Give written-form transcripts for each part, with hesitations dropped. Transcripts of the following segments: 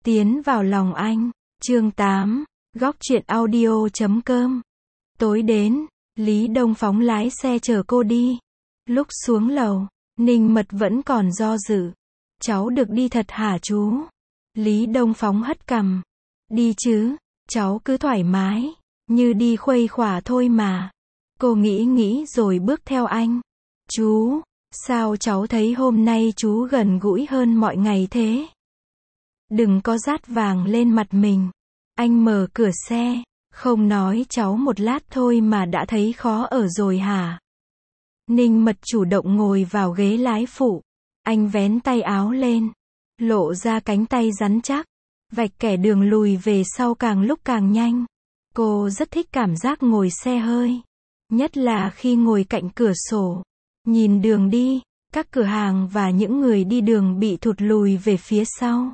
Tiến vào lòng anh. Chương 8. Góc truyện audio.com. Tối đến, Lý Đông Phóng lái xe chở cô đi. Lúc xuống lầu, Ninh Mật vẫn còn do dự. Cháu được đi thật hả chú? Lý Đông Phóng hất cằm. Đi chứ, cháu cứ thoải mái, như đi khuây khỏa thôi mà. Cô nghĩ rồi bước theo anh. Chú, sao cháu thấy hôm nay chú gần gũi hơn mọi ngày thế? Đừng có dát vàng lên mặt mình. Anh mở cửa xe, không nói cháu một lát thôi mà đã thấy khó ở rồi hả? Ninh Mật chủ động ngồi vào ghế lái phụ. Anh vén tay áo lên, lộ ra cánh tay rắn chắc, vạch kẻ đường lùi về sau càng lúc càng nhanh. Cô rất thích cảm giác ngồi xe hơi, nhất là khi ngồi cạnh cửa sổ, nhìn đường đi, các cửa hàng và những người đi đường bị thụt lùi về phía sau.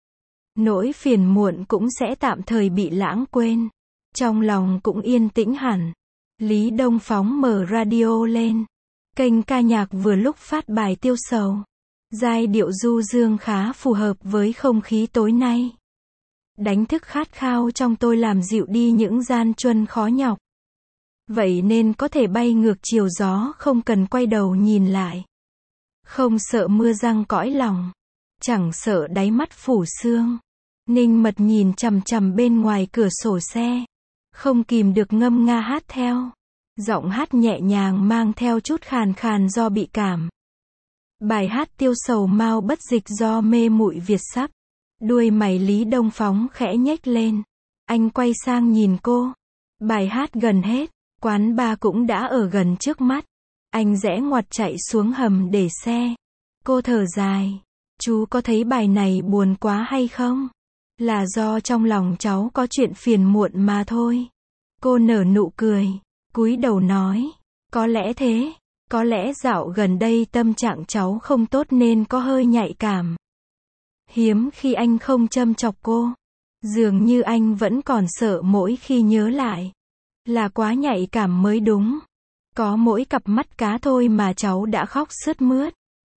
Nỗi phiền muộn cũng sẽ tạm thời bị lãng quên. Trong lòng cũng yên tĩnh hẳn. Lý Đông Phóng mở radio lên. Kênh ca nhạc vừa lúc phát bài Tiêu Sầu. Giai điệu du dương khá phù hợp với không khí tối nay. Đánh thức khát khao trong tôi làm dịu đi những gian truân khó nhọc. Vậy nên có thể bay ngược chiều gió không cần quay đầu nhìn lại. Không sợ mưa giăng cõi lòng. Chẳng sợ đáy mắt phủ sương. Ninh Mật nhìn chằm chằm bên ngoài cửa sổ xe. Không kìm được ngâm nga hát theo. Giọng hát nhẹ nhàng mang theo chút khàn khàn do bị cảm. Bài hát Tiêu Sầu mau bất dịch do mê muội Việt sắp. Đuôi mày Lý Đông Phóng khẽ nhếch lên. Anh quay sang nhìn cô. Bài hát gần hết. Quán bar cũng đã ở gần trước mắt. Anh rẽ ngoặt chạy xuống hầm để xe. Cô thở dài. Chú có thấy bài này buồn quá hay không? Là do trong lòng cháu có chuyện phiền muộn mà thôi. Cô nở nụ cười, cúi đầu nói. Có lẽ thế. Có lẽ dạo gần đây tâm trạng cháu không tốt nên có hơi nhạy cảm. Hiếm khi anh không châm chọc cô. Dường như anh vẫn còn sợ mỗi khi nhớ lại. Là quá nhạy cảm mới đúng. Có mỗi cặp mắt cá thôi mà cháu đã khóc sướt mướt.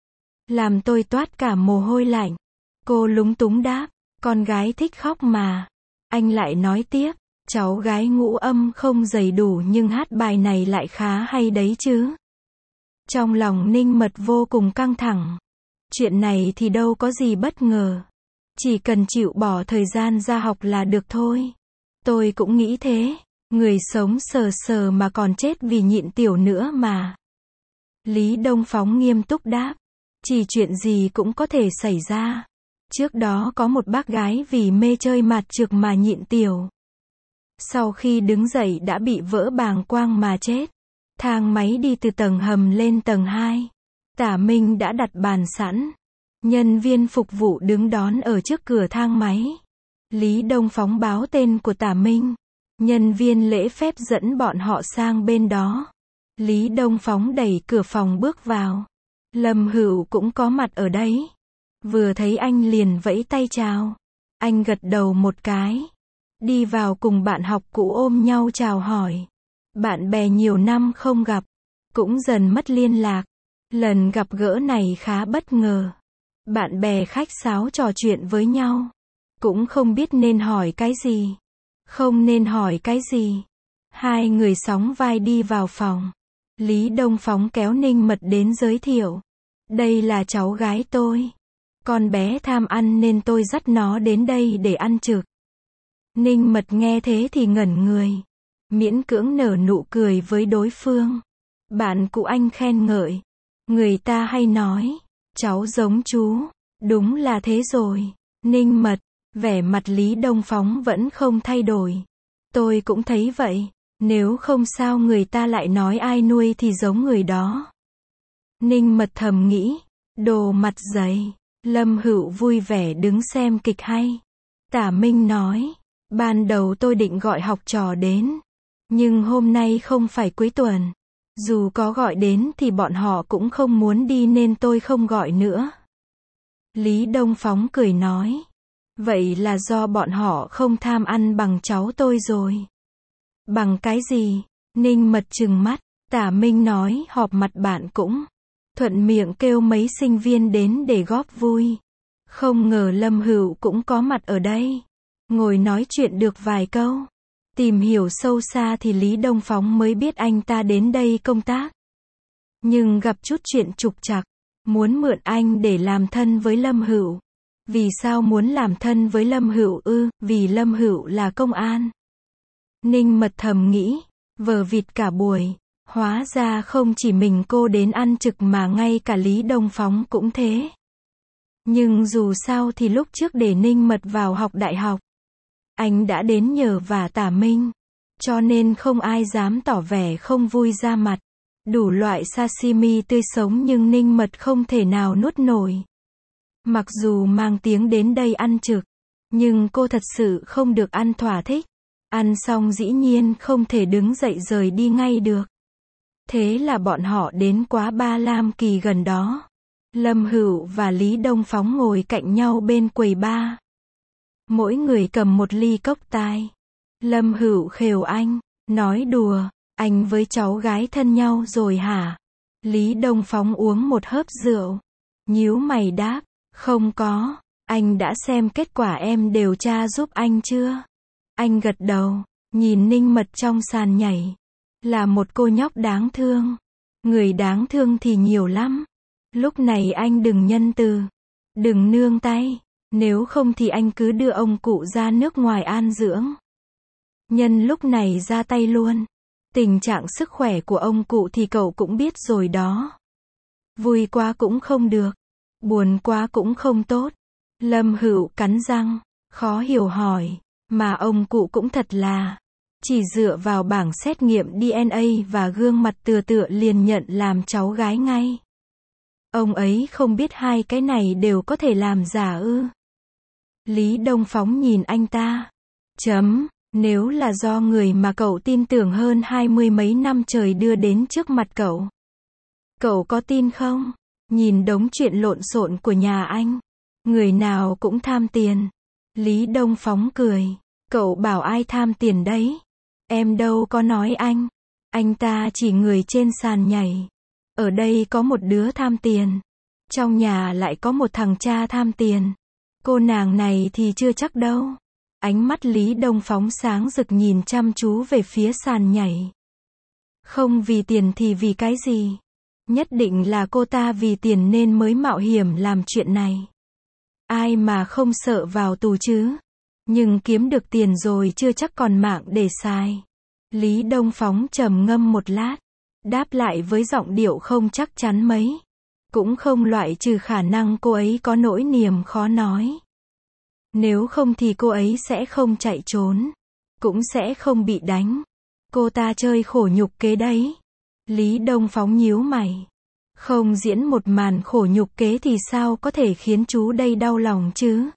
Làm tôi toát cả mồ hôi lạnh. Cô lúng túng đáp. Con gái thích khóc mà. Anh lại nói tiếp. Cháu gái ngũ âm không đầy đủ nhưng hát bài này lại khá hay đấy chứ. Trong lòng Ninh Mật vô cùng căng thẳng. Chuyện này thì đâu có gì bất ngờ. Chỉ cần chịu bỏ thời gian ra học là được thôi. Tôi cũng nghĩ thế. Người sống sờ sờ mà còn chết vì nhịn tiểu nữa mà. Lý Đông Phóng nghiêm túc đáp. Chỉ chuyện gì cũng có thể xảy ra. Trước đó có một bác gái vì mê chơi mạt trược mà nhịn tiểu. Sau khi đứng dậy đã bị vỡ bàng quang mà chết. Thang máy đi từ tầng hầm lên tầng 2. Tả Minh đã đặt bàn sẵn. Nhân viên phục vụ đứng đón ở trước cửa thang máy. Lý Đông Phóng báo tên của Tả Minh. Nhân viên lễ phép dẫn bọn họ sang bên đó. Lý Đông Phóng đẩy cửa phòng bước vào. Lâm Hữu cũng có mặt ở đấy. Vừa thấy anh liền vẫy tay chào. Anh gật đầu một cái. Đi vào cùng bạn học cũ ôm nhau chào hỏi. Bạn bè nhiều năm không gặp. Cũng dần mất liên lạc. Lần gặp gỡ này khá bất ngờ. Bạn bè khách sáo trò chuyện với nhau. Cũng không biết nên hỏi cái gì. Không nên hỏi cái gì. Hai người sóng vai đi vào phòng. Lý Đông Phóng kéo Ninh Mật đến giới thiệu. Đây là cháu gái tôi. Con bé tham ăn nên tôi dắt nó đến đây để ăn trực. Ninh Mật nghe thế thì ngẩn người. Miễn cưỡng nở nụ cười với đối phương. Bạn cũ anh khen ngợi. Người ta hay nói. Cháu giống chú. Đúng là thế rồi. Ninh Mật. Vẻ mặt Lý Đông Phóng vẫn không thay đổi. Tôi cũng thấy vậy. Nếu không sao người ta lại nói ai nuôi thì giống người đó. Ninh Mật thầm nghĩ. Đồ mặt dày. Lâm Hữu vui vẻ đứng xem kịch hay. Tả Minh nói. Ban đầu tôi định gọi học trò đến. Nhưng hôm nay không phải cuối tuần. Dù có gọi đến thì bọn họ cũng không muốn đi nên tôi không gọi nữa. Lý Đông Phóng cười nói. Vậy là do bọn họ không tham ăn bằng cháu tôi rồi. Bằng cái gì? Ninh Mật trừng mắt. Tả Minh nói họp mặt bạn cũng thuận miệng kêu mấy sinh viên đến để góp vui. Không ngờ Lâm Hữu cũng có mặt ở đây. Ngồi nói chuyện được vài câu. Tìm hiểu sâu xa thì Lý Đông Phóng mới biết anh ta đến đây công tác. Nhưng gặp chút chuyện trục trặc. Muốn mượn anh để làm thân với Lâm Hữu. Vì sao muốn làm thân với Lâm Hữu ư? Vì Lâm Hữu là công an. Ninh Mật thầm nghĩ. Vờ vịt cả buổi. Hóa ra không chỉ mình cô đến ăn trực mà ngay cả Lý Đông Phóng cũng thế. Nhưng dù sao thì lúc trước để Ninh Mật vào học đại học, anh đã đến nhờ vả Tả Minh. Cho nên không ai dám tỏ vẻ không vui ra mặt. Đủ loại sashimi tươi sống nhưng Ninh Mật không thể nào nuốt nổi. Mặc dù mang tiếng đến đây ăn trực, nhưng cô thật sự không được ăn thỏa thích. Ăn xong dĩ nhiên không thể đứng dậy rời đi ngay được. Thế là bọn họ đến quán bar Lam Kỳ gần đó. Lâm Hữu và Lý Đông Phóng ngồi cạnh nhau bên quầy bar. Mỗi người cầm một ly cốc tai. Lâm Hữu khều anh, nói đùa, anh với cháu gái thân nhau rồi hả? Lý Đông Phóng uống một hớp rượu. Nhíu mày đáp, không có, anh đã xem kết quả em điều tra giúp anh chưa? Anh gật đầu, nhìn Ninh Mật trong sàn nhảy. Là một cô nhóc đáng thương. Người đáng thương thì nhiều lắm. Lúc này anh đừng nhân từ. Đừng nương tay. Nếu không thì anh cứ đưa ông cụ ra nước ngoài an dưỡng. Nhân lúc này ra tay luôn. Tình trạng sức khỏe của ông cụ thì cậu cũng biết rồi đó. Vui quá cũng không được. Buồn quá cũng không tốt. Lâm Hữu cắn răng. Khó hiểu hỏi. Mà ông cụ cũng thật là. Chỉ dựa vào bảng xét nghiệm DNA và gương mặt tựa liền nhận làm cháu gái ngay. Ông ấy không biết hai cái này đều có thể làm giả ư? Lý Đông Phóng nhìn anh ta. Nếu là do người mà cậu tin tưởng hơn 20 mấy năm trời đưa đến trước mặt cậu. Cậu có tin không? Nhìn đống chuyện lộn xộn của nhà anh. Người nào cũng tham tiền. Lý Đông Phóng cười. Cậu bảo ai tham tiền đấy? Em đâu có nói anh. Anh ta chỉ người trên sàn nhảy. Ở đây có một đứa tham tiền. Trong nhà lại có một thằng cha tham tiền. Cô nàng này thì chưa chắc đâu. Ánh mắt Lý Đông Phóng sáng rực nhìn chăm chú về phía sàn nhảy. Không vì tiền thì vì cái gì? Nhất định là cô ta vì tiền nên mới mạo hiểm làm chuyện này. Ai mà không sợ vào tù chứ? Nhưng kiếm được tiền rồi chưa chắc còn mạng để xài. Lý Đông Phóng trầm ngâm một lát. Đáp lại với giọng điệu không chắc chắn mấy. Cũng không loại trừ khả năng cô ấy có nỗi niềm khó nói. Nếu không thì cô ấy sẽ không chạy trốn. Cũng sẽ không bị đánh. Cô ta chơi khổ nhục kế đấy. Lý Đông Phóng nhíu mày. Không diễn một màn khổ nhục kế thì sao có thể khiến chú đây đau lòng chứ?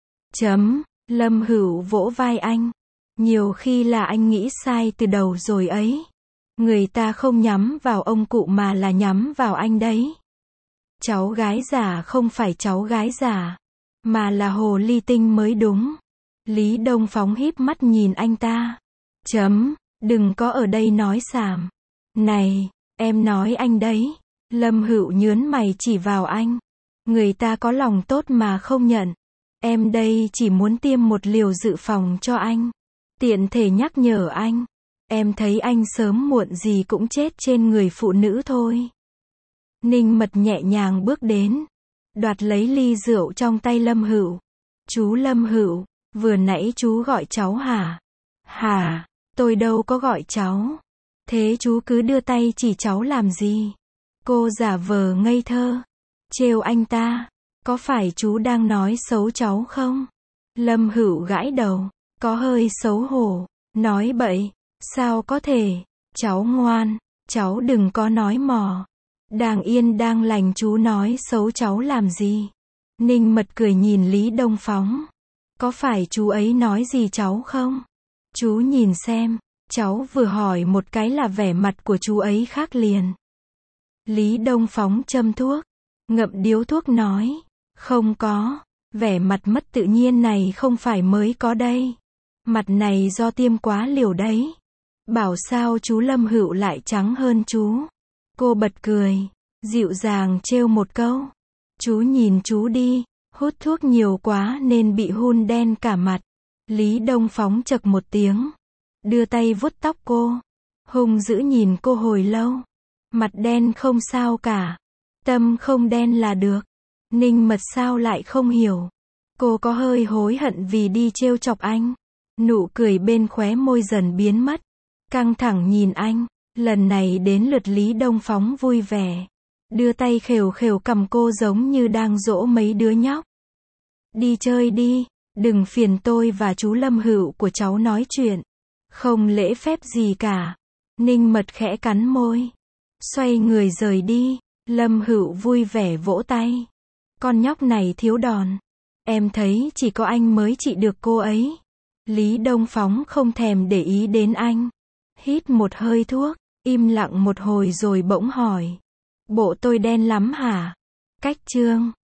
Lâm Hữu vỗ vai anh. Nhiều khi là anh nghĩ sai từ đầu rồi ấy. Người ta không nhắm vào ông cụ mà là nhắm vào anh đấy. Cháu gái giả không phải cháu gái giả, mà là hồ ly tinh mới đúng. Lý Đông Phóng híp mắt nhìn anh ta. Đừng có ở đây nói xàm. Này, em nói anh đấy. Lâm Hữu nhớn mày chỉ vào anh. Người ta có lòng tốt mà không nhận. Em đây chỉ muốn tiêm một liều dự phòng cho anh. Tiện thể nhắc nhở anh. Em thấy anh sớm muộn gì cũng chết trên người phụ nữ thôi. Ninh Mật nhẹ nhàng bước đến. Đoạt lấy ly rượu trong tay Lâm Hữu. Chú Lâm Hữu, vừa nãy chú gọi cháu hả? Hả, tôi đâu có gọi cháu. Thế chú cứ đưa tay chỉ cháu làm gì? Cô giả vờ ngây thơ. Trêu anh ta. Có phải chú đang nói xấu cháu không? Lâm Hữu gãi đầu. Có hơi xấu hổ. Nói bậy. Sao có thể? Cháu ngoan. Cháu đừng có nói mò. Đang yên đang lành chú nói xấu cháu làm gì? Ninh Mật cười nhìn Lý Đông Phóng. Có phải chú ấy nói gì cháu không? Chú nhìn xem. Cháu vừa hỏi một cái là vẻ mặt của chú ấy khác liền. Lý Đông Phóng châm thuốc. Ngậm điếu thuốc nói. Không có. Vẻ mặt mất tự nhiên này không phải mới có đây. Mặt này do tiêm quá liều đấy. Bảo sao chú Lâm Hữu lại trắng hơn chú. Cô bật cười. Dịu dàng trêu một câu. Chú nhìn chú đi. Hút thuốc nhiều quá nên bị hun đen cả mặt. Lý Đông Phóng chậc một tiếng, đưa tay vuốt tóc cô, hung dữ nhìn cô hồi lâu. Mặt đen không sao cả, tâm không đen là được. Ninh Mật sao lại không hiểu. Cô có hơi hối hận vì đi trêu chọc anh. Nụ cười bên khóe môi dần biến mất. Căng thẳng nhìn anh. Lần này đến lượt Lý Đông Phóng vui vẻ. Đưa tay khều khều cầm cô giống như đang dỗ mấy đứa nhóc. Đi chơi đi, đừng phiền tôi và chú Lâm Hữu của cháu nói chuyện. Không lễ phép gì cả. Ninh Mật khẽ cắn môi. Xoay người rời đi. Lâm Hữu vui vẻ vỗ tay. Con nhóc này thiếu đòn. Em thấy chỉ có anh mới trị được cô ấy. Lý Đông Phóng không thèm để ý đến anh. Hít một hơi thuốc, im lặng một hồi rồi bỗng hỏi. Bộ tôi đen lắm hả? Cách chương